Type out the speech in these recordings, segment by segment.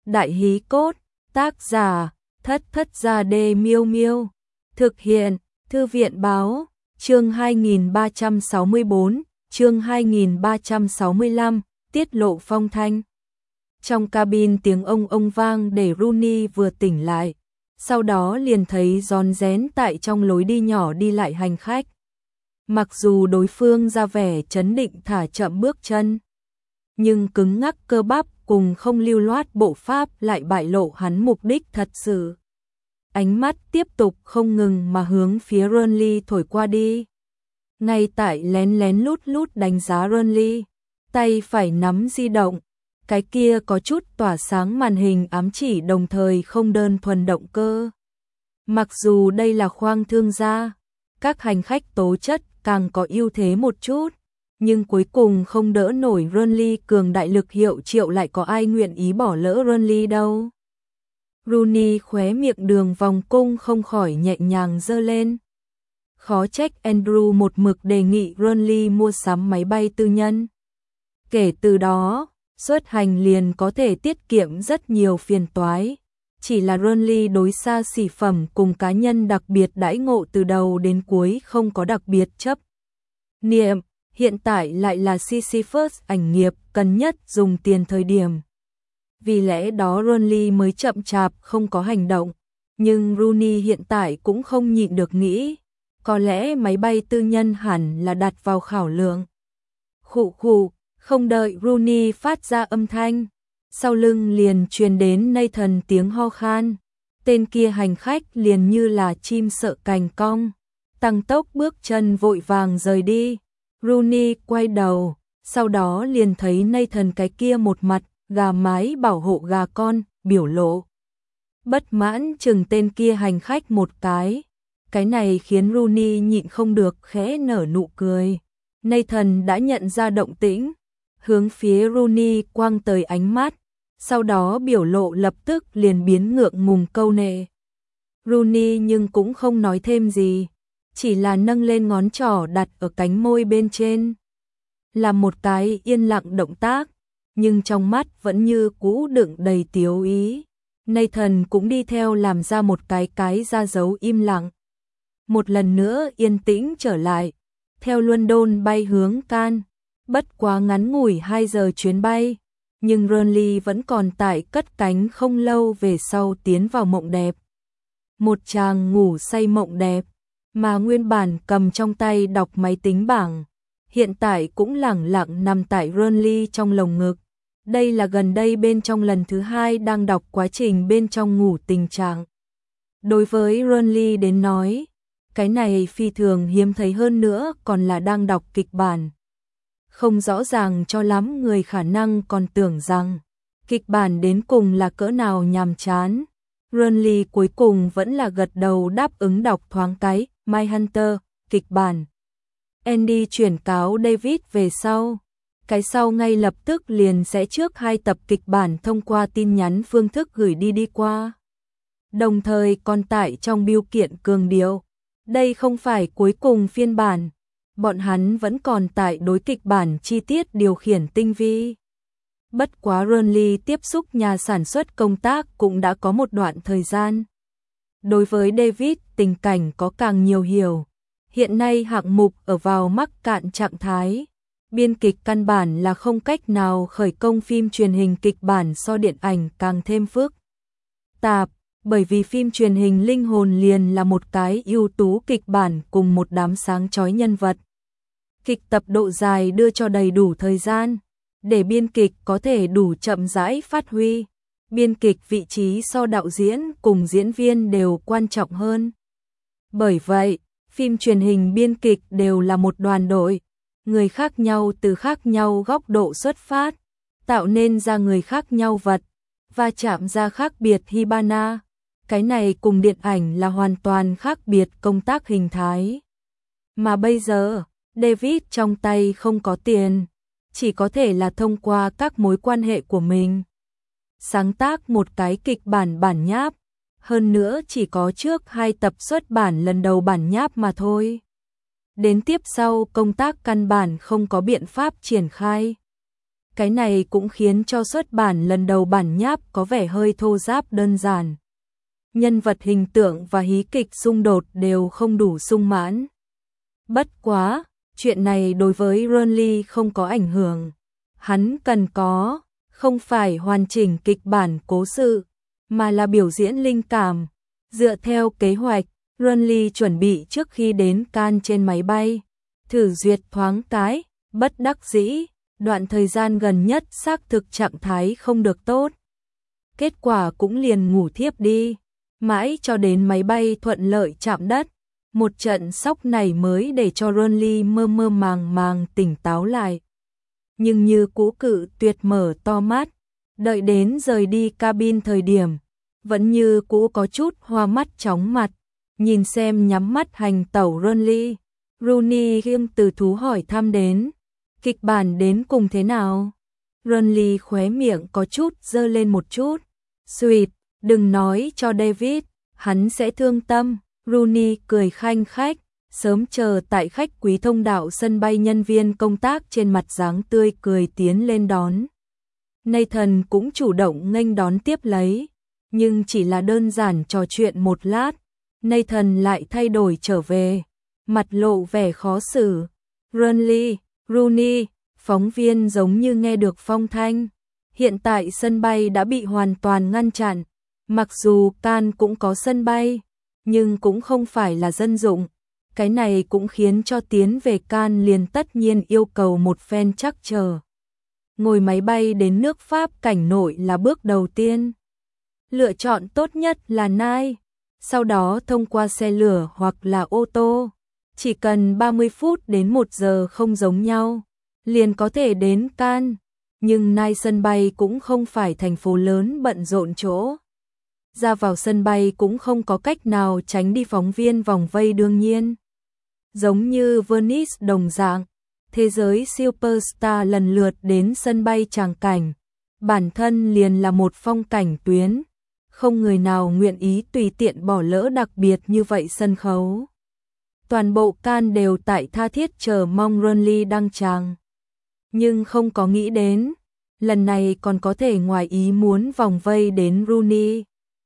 Đại hí cốt, tác giả, Thất Thất Gia Đê Miêu Miêu. Thực hiện, Thư viện báo, chương 2364, chương 2365, tiết lộ phong thanh. Trong cabin tiếng ông vang để Rooney vừa tỉnh lại, sau đó liền thấy rón rén tại trong lối đi nhỏ đi lại hành khách. Mặc dù đối phương ra vẻ trấn định thả chậm bước chân, nhưng cứng ngắc cơ bắp cùng không lưu loát bộ pháp lại bại lộ hắn mục đích thật sự. Ánh mắt tiếp tục không ngừng mà hướng phía Burnley thổi qua đi. Ngay tại lén lén lút lút đánh giá Burnley, tay phải nắm di động, cái kia có chút tỏa sáng màn hình ám chỉ đồng thời không đơn thuần động cơ. Mặc dù đây là khoang thương gia, các hành khách tố chất càng có ưu thế một chút, nhưng cuối cùng không đỡ nổi Burnley cường đại lực hiệu triệu, lại có ai nguyện ý bỏ lỡ Burnley đâu. Rooney khóe miệng đường vòng cung không khỏi nhẹ nhàng giơ lên. Khó trách Andrew một mực đề nghị Burnley mua sắm máy bay tư nhân. Kể từ đó, xuất hành liền có thể tiết kiệm rất nhiều phiền toái. Chỉ là Burnley đối xa xỉ phẩm cùng cá nhân đặc biệt đãi ngộ từ đầu đến cuối không có đặc biệt chấp niệm, hiện tại lại là Sisyphus ảnh nghiệp cần nhất dùng tiền thời điểm. Vì lẽ đó Burnley mới chậm chạp không có hành động, nhưng Rooney hiện tại cũng không nhịn được nghĩ, có lẽ máy bay tư nhân hẳn là đặt vào khảo lượng. Khụ khụ, không đợi Rooney phát ra âm thanh, sau lưng liền truyền đến Nathan tiếng ho khan. Tên kia hành khách liền như là chim sợ cành cong, tăng tốc bước chân vội vàng rời đi. Rooney quay đầu, sau đó liền thấy Nathan cái kia một mặt gà mái bảo hộ gà con, biểu lộ bất mãn chừng tên kia hành khách một cái này khiến Rooney nhịn không được khẽ nở nụ cười. Nathan đã nhận ra động tĩnh, hướng phía Rooney quang tới ánh mắt, sau đó biểu lộ lập tức liền biến ngượng ngùng câu nệ. Rooney nhưng cũng không nói thêm gì, chỉ là nâng lên ngón trỏ đặt ở cánh môi bên trên, làm một cái yên lặng động tác, nhưng trong mắt vẫn như cũ đựng đầy tiếu ý. Nathan cũng đi theo làm ra một cái ra dấu im lặng. Một lần nữa yên tĩnh trở lại, theo London bay hướng Cannes, bất quá ngắn ngủi 2 giờ chuyến bay, nhưng Burnley vẫn còn tại cất cánh không lâu về sau tiến vào mộng đẹp. Một chàng ngủ say mộng đẹp, mà nguyên bản cầm trong tay đọc máy tính bảng, hiện tại cũng lẳng lặng nằm tại Burnley trong lồng ngực. Đây là gần đây bên trong lần thứ 2 đang đọc quá trình bên trong ngủ tình trạng. Đối với Burnley đến nói, cái này phi thường hiếm thấy, hơn nữa còn là đang đọc kịch bản. Không rõ ràng cho lắm, người khả năng còn tưởng rằng kịch bản đến cùng là cỡ nào nhàm chán. Burnley cuối cùng vẫn là gật đầu đáp ứng đọc thoáng cái Mindhunter, kịch bản. Andy chuyển cáo David về sau. Cái sau ngay lập tức liền sẽ trước 2 tập kịch bản thông qua tin nhắn phương thức gửi đi qua. Đồng thời còn tải trong bưu kiện cường điệu, đây không phải cuối cùng phiên bản, bọn hắn vẫn còn tại đối kịch bản chi tiết điều khiển tinh vi. Bất quá Burnley tiếp xúc nhà sản xuất công tác cũng đã có một đoạn thời gian. Đối với David, tình cảnh có càng nhiều hiểu. Hiện nay hạng mục ở vào mắc cạn trạng thái. Biên kịch căn bản là không cách nào khởi công, phim truyền hình kịch bản so điện ảnh càng thêm phức tạp, bởi vì phim truyền hình linh hồn liền là một cái ưu tú kịch bản cùng một đám sáng chói nhân vật. Kịch tập độ dài đưa cho đầy đủ thời gian, để biên kịch có thể đủ chậm rãi phát huy. Biên kịch vị trí so đạo diễn cùng diễn viên đều quan trọng hơn. Bởi vậy, phim truyền hình biên kịch đều là một đoàn đội. Người khác nhau từ khác nhau góc độ xuất phát, tạo nên ra người khác nhau vật, và chạm ra khác biệt Hibana. Cái này cùng điện ảnh là hoàn toàn khác biệt công tác hình thái. Mà bây giờ, David trong tay không có tiền, chỉ có thể là thông qua các mối quan hệ của mình sáng tác một cái kịch bản bản nháp, hơn nữa chỉ có trước 2 tập xuất bản lần đầu bản nháp mà thôi. Đến tiếp sau công tác căn bản không có biện pháp triển khai. Cái này cũng khiến cho xuất bản lần đầu bản nháp có vẻ hơi thô ráp đơn giản. Nhân vật hình tượng và hí kịch xung đột đều không đủ sung mãn. Bất quá, chuyện này đối với Renly không có ảnh hưởng. Hắn cần có, không phải hoàn chỉnh kịch bản cố sự, mà là biểu diễn linh cảm. Dựa theo kế hoạch, Renly chuẩn bị trước khi đến Cannes trên máy bay, thử duyệt thoáng cái, bất đắc dĩ, đoạn thời gian gần nhất xác thực trạng thái không được tốt. Kết quả cũng liền ngủ thiếp đi, mãi cho đến máy bay thuận lợi chạm đất. Một trận sốc này mới để cho Renly mơ mơ màng màng tỉnh táo lại. Nhưng như cũ cự tuyệt mở to mắt, đợi đến rời đi cabin thời điểm, vẫn như cũ có chút hoa mắt chóng mặt, nhìn xem nhắm mắt hành tẩu Renly. Rooney khiêm từ thú hỏi thăm đến, kịch bản đến cùng thế nào? Renly khóe miệng có chút dơ lên một chút, suýt, đừng nói cho David, hắn sẽ thương tâm. Rooney cười khanh khách, sớm chờ tại khách quý thông đạo sân bay, nhân viên công tác trên mặt dáng tươi cười tiến lên đón. Nathan cũng chủ động nghênh đón tiếp lấy, nhưng chỉ là đơn giản trò chuyện một lát, Nathan lại thay đổi trở về, mặt lộ vẻ khó xử. Renly, Rooney, phóng viên giống như nghe được phong thanh. Hiện tại sân bay đã bị hoàn toàn ngăn chặn, mặc dù Cannes cũng có sân bay, nhưng cũng không phải là dân dụng. Cái này cũng khiến cho tiến về Cannes liền tất nhiên yêu cầu một phen trắc trở. Ngồi máy bay đến nước Pháp cảnh nội là bước đầu tiên. Lựa chọn tốt nhất là Nice, sau đó thông qua xe lửa hoặc là ô tô. Chỉ cần 30 phút đến 1 giờ không giống nhau, liền có thể đến Cannes. Nhưng Nice sân bay cũng không phải thành phố lớn bận rộn chỗ. Ra vào sân bay cũng không có cách nào tránh đi phóng viên vòng vây đương nhiên. Giống như Venice đồng dạng, thế giới superstar lần lượt đến sân bay tràng cảnh, bản thân liền là một phong cảnh tuyến, không người nào nguyện ý tùy tiện bỏ lỡ đặc biệt như vậy sân khấu. Toàn bộ Cannes đều tại tha thiết chờ mong Renly đăng tràng, nhưng không có nghĩ đến, lần này còn có thể ngoài ý muốn vòng vây đến Rooney.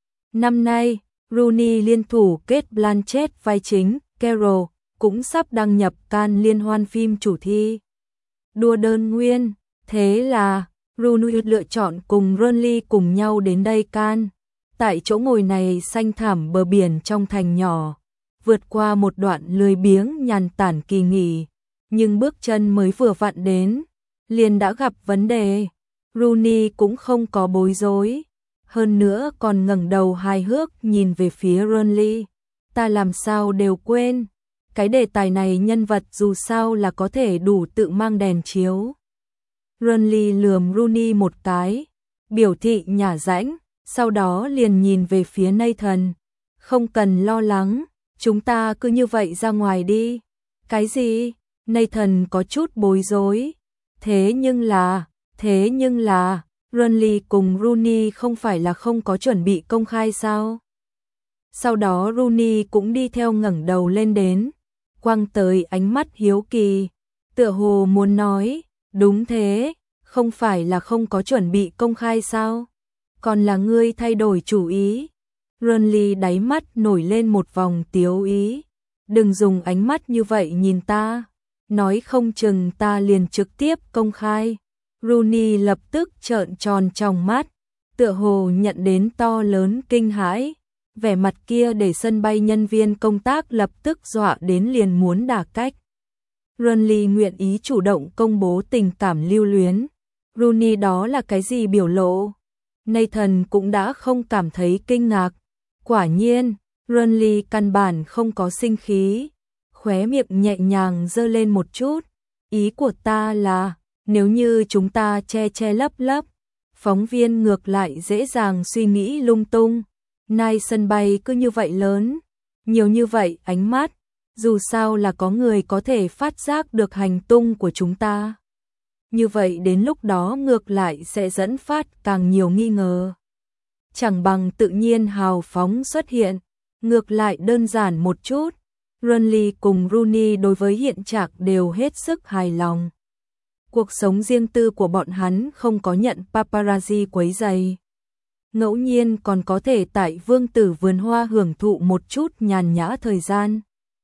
Năm nay, Rooney liên thủ Cate Blanchett vai chính, Carol, cũng sắp đăng nhập Cannes liên hoan phim chủ thi. Đua đơn nguyên, thế là Rooney lựa chọn cùng Renly cùng nhau đến đây Cannes. Tại chỗ ngồi này xanh thẳm bờ biển trong thành nhỏ, vượt qua một đoạn lười biếng nhàn tản kỳ nghỉ, nhưng bước chân mới vừa vặn đến, liền đã gặp vấn đề. Rooney cũng không có bối rối, hơn nữa còn ngẩng đầu hài hước nhìn về phía Renly. Ta làm sao đều quên, cái đề tài này nhân vật dù sao là có thể đủ tự mang đèn chiếu. Renly lườm Rooney một cái, biểu thị nhả rãnh, sau đó liền nhìn về phía Nathan. Không cần lo lắng, chúng ta cứ như vậy ra ngoài đi. Cái gì? Nathan có chút bối rối. Thế nhưng là, Renly cùng Rooney không phải là không có chuẩn bị công khai sao? Sau đó Rooney cũng đi theo ngẩng đầu lên đến, quăng tới ánh mắt hiếu kỳ, tựa hồ muốn nói, đúng thế, không phải là không có chuẩn bị công khai sao? Còn là ngươi thay đổi chủ ý. Renly đáy mắt nổi lên một vòng tiếu ý, đừng dùng ánh mắt như vậy nhìn ta, nói không chừng ta liền trực tiếp công khai. Rooney lập tức trợn tròn trong mắt, tựa hồ nhận đến to lớn kinh hãi, vẻ mặt kia để sân bay nhân viên công tác lập tức dọa đến liền muốn đả cách. Renly nguyện ý chủ động công bố tình cảm lưu luyến. Rooney đó là cái gì biểu lộ? Nathan cũng đã không cảm thấy kinh ngạc. Quả nhiên, Renly căn bản không có sinh khí, khóe miệng nhẹ nhàng giơ lên một chút. Ý của ta là, nếu như chúng ta che lấp lấp, phóng viên ngược lại dễ dàng suy nghĩ lung tung. Nay sân bay cứ như vậy lớn, nhiều như vậy ánh mắt, dù sao là có người có thể phát giác được hành tung của chúng ta. Như vậy đến lúc đó ngược lại sẽ dẫn phát càng nhiều nghi ngờ. Chẳng bằng tự nhiên hào phóng xuất hiện, ngược lại đơn giản một chút. Renly cùng Rooney đối với hiện trạng đều hết sức hài lòng. Cuộc sống riêng tư của bọn hắn không có nhận paparazzi quấy rầy. Ngẫu nhiên còn có thể tại Vương tử vườn hoa hưởng thụ một chút nhàn nhã thời gian.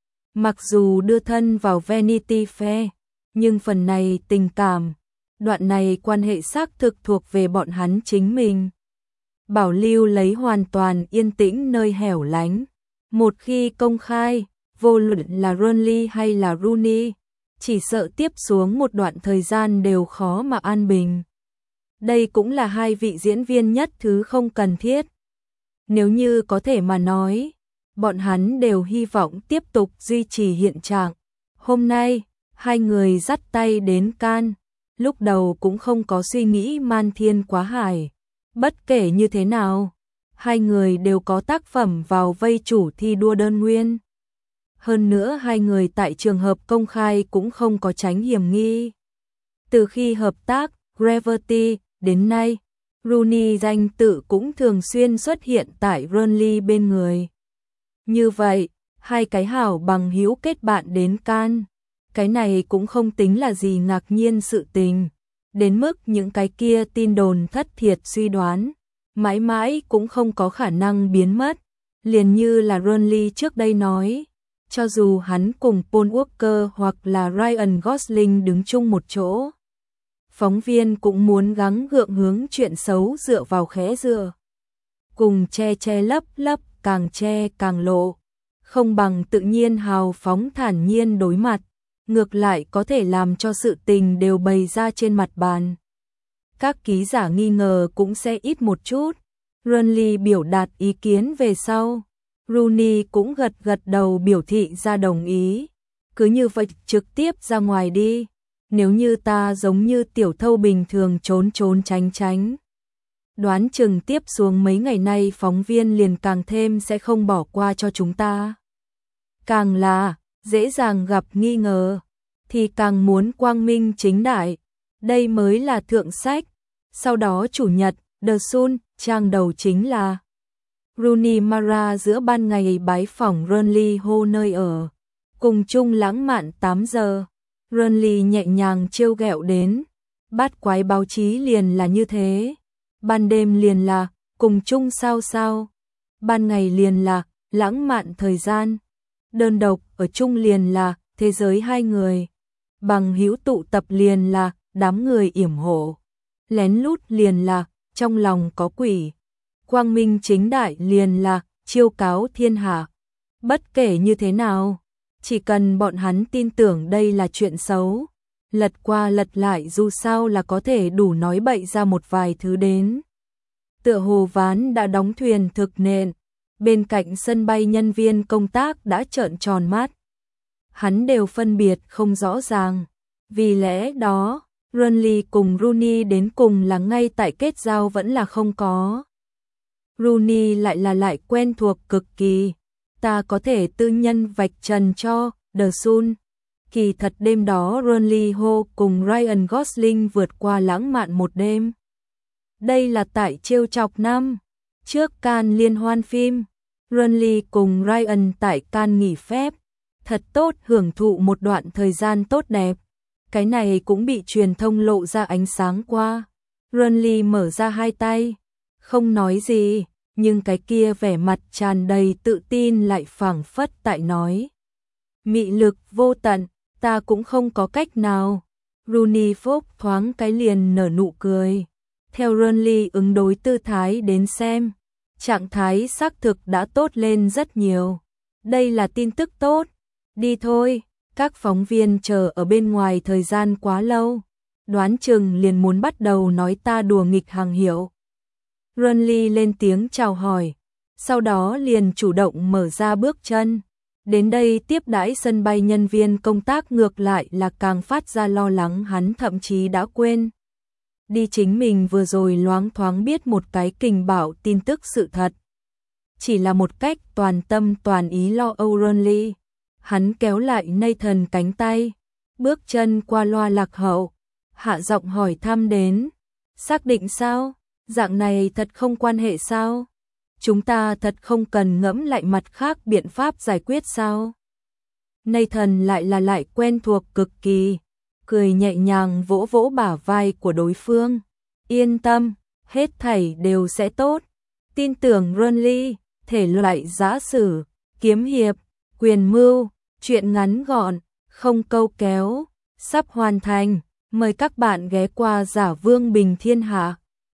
Mặc dù đưa thân vào Vanity Fair, nhưng phần này tình cảm, đoạn này quan hệ xác thực thuộc về bọn hắn chính mình. Bảo lưu lấy hoàn toàn yên tĩnh nơi hẻo lánh. Một khi công khai, vô luận là Ronly hay là Rooney, chỉ sợ tiếp xuống một đoạn thời gian đều khó mà an bình. Đây cũng là hai vị diễn viên nhất thứ không cần thiết. Nếu như có thể mà nói, bọn hắn đều hy vọng tiếp tục duy trì hiện trạng. Hôm nay, hai người dắt tay đến Cannes, lúc đầu cũng không có suy nghĩ man thiên quá hải. Bất kể như thế nào, hai người đều có tác phẩm vào vây chủ thi đua đơn nguyên. Hơn nữa hai người tại trường hợp công khai cũng không có tránh hiểm nghi. Từ khi hợp tác Gravity đến nay, Rooney danh tự cũng thường xuyên xuất hiện tại Ronly bên người. Như vậy, hai cái hảo bằng hữu kết bạn đến Cannes, cái này cũng không tính là gì ngạc nhiên sự tình. Đến mức những cái kia tin đồn thất thiệt suy đoán, mãi mãi cũng không có khả năng biến mất. Liền như là Ronly trước đây nói, cho dù hắn cùng Paul Walker hoặc là Ryan Gosling đứng chung một chỗ, phóng viên cũng muốn gắng gượng hướng chuyện xấu dựa vào khẽ dựa. Cùng che che lấp lấp, càng che càng lộ, không bằng tự nhiên hào phóng thản nhiên đối mặt, ngược lại có thể làm cho sự tình đều bày ra trên mặt bàn. Các ký giả nghi ngờ cũng sẽ ít một chút. Ronly biểu đạt ý kiến về sau, Rooney cũng gật gật đầu biểu thị ra đồng ý. Cứ như vậy trực tiếp ra ngoài đi. Nếu như ta giống như tiểu thâu bình thường trốn trốn tránh tránh, đoán chừng tiếp xuống mấy ngày nay phóng viên liền càng thêm sẽ không bỏ qua cho chúng ta. Càng là dễ dàng gặp nghi ngờ, thì càng muốn quang minh chính đại. Đây mới là thượng sách. Sau đó chủ nhật, The Sun, trang đầu chính là Rooney Mara giữa ban ngày bái phỏng Ronly Ho nơi ở. Cùng chung lãng mạn 8 giờ. Ronly nhẹ nhàng trêu ghẹo đến. Bát quái báo chí liền là như thế. Ban đêm liền là cùng chung sao sao. Ban ngày liền là lãng mạn thời gian. Đơn độc ở chung liền là thế giới hai người. Bằng hữu tụ tập liền là đám người yểm hộ. Lén lút liền là trong lòng có quỷ. Quang minh chính đại liền là chiêu cáo thiên hạ. Bất kể như thế nào, chỉ cần bọn hắn tin tưởng đây là chuyện xấu, lật qua lật lại dù sao là có thể đủ nói bậy ra một vài thứ đến. Tựa hồ ván đã đóng thuyền thực nện, bên cạnh sân bay nhân viên công tác đã trợn tròn mắt. Hắn đều phân biệt không rõ ràng. Vì lẽ đó, Ronly cùng Rooney đến cùng là ngay tại kết giao vẫn là không có. Rooney lại quen thuộc cực kỳ. Ta có thể tư nhân vạch trần cho The Sun. Kỳ thật đêm đó Ronly Ho cùng Ryan Gosling vượt qua lãng mạn một đêm. Đây là tại trêu chọc năm trước Cannes liên hoan phim. Ronly cùng Ryan tại Cannes nghỉ phép, thật tốt hưởng thụ một đoạn thời gian tốt đẹp. Cái này cũng bị truyền thông lộ ra ánh sáng qua. Ronly mở ra hai tay, không nói gì, nhưng cái kia vẻ mặt tràn đầy tự tin lại phảng phất tại nói. Mị lực vô tận, ta cũng không có cách nào. Rooney phốc thoáng cái liền nở nụ cười. Theo Ronly ứng đối tư thái đến xem, trạng thái xác thực đã tốt lên rất nhiều. Đây là tin tức tốt. Đi thôi, các phóng viên chờ ở bên ngoài thời gian quá lâu. Đoán chừng liền muốn bắt đầu nói ta đùa nghịch hàng hiệu. Ronly lên tiếng chào hỏi, sau đó liền chủ động mở ra bước chân. Đến đây tiếp đãi sân bay nhân viên công tác ngược lại là càng phát ra lo lắng, hắn thậm chí đã quên đi chính mình vừa rồi loáng thoáng biết một cái kình bảo tin tức sự thật. Chỉ là một cách toàn tâm toàn ý lo âu Ronly. Hắn kéo lại Nathan cánh tay, bước chân qua loa lạc hậu, hạ giọng hỏi thăm đến. Xác định sao? Dạng này thật không quan hệ sao? Chúng ta thật không cần ngẫm lại mặt khác biện pháp giải quyết sao? Nathan lại quen thuộc cực kỳ. cười nhẹ nhàng vỗ vỗ bả vai của đối phương. Yên tâm, hết thảy đều sẽ tốt. Tin tưởng Renly, thể loại giã sử, kiếm hiệp, quyền mưu, truyện ngắn gọn, không câu kéo, sắp hoàn thành. Mời các bạn ghé qua Giả Vương Bình Thiên Hạ.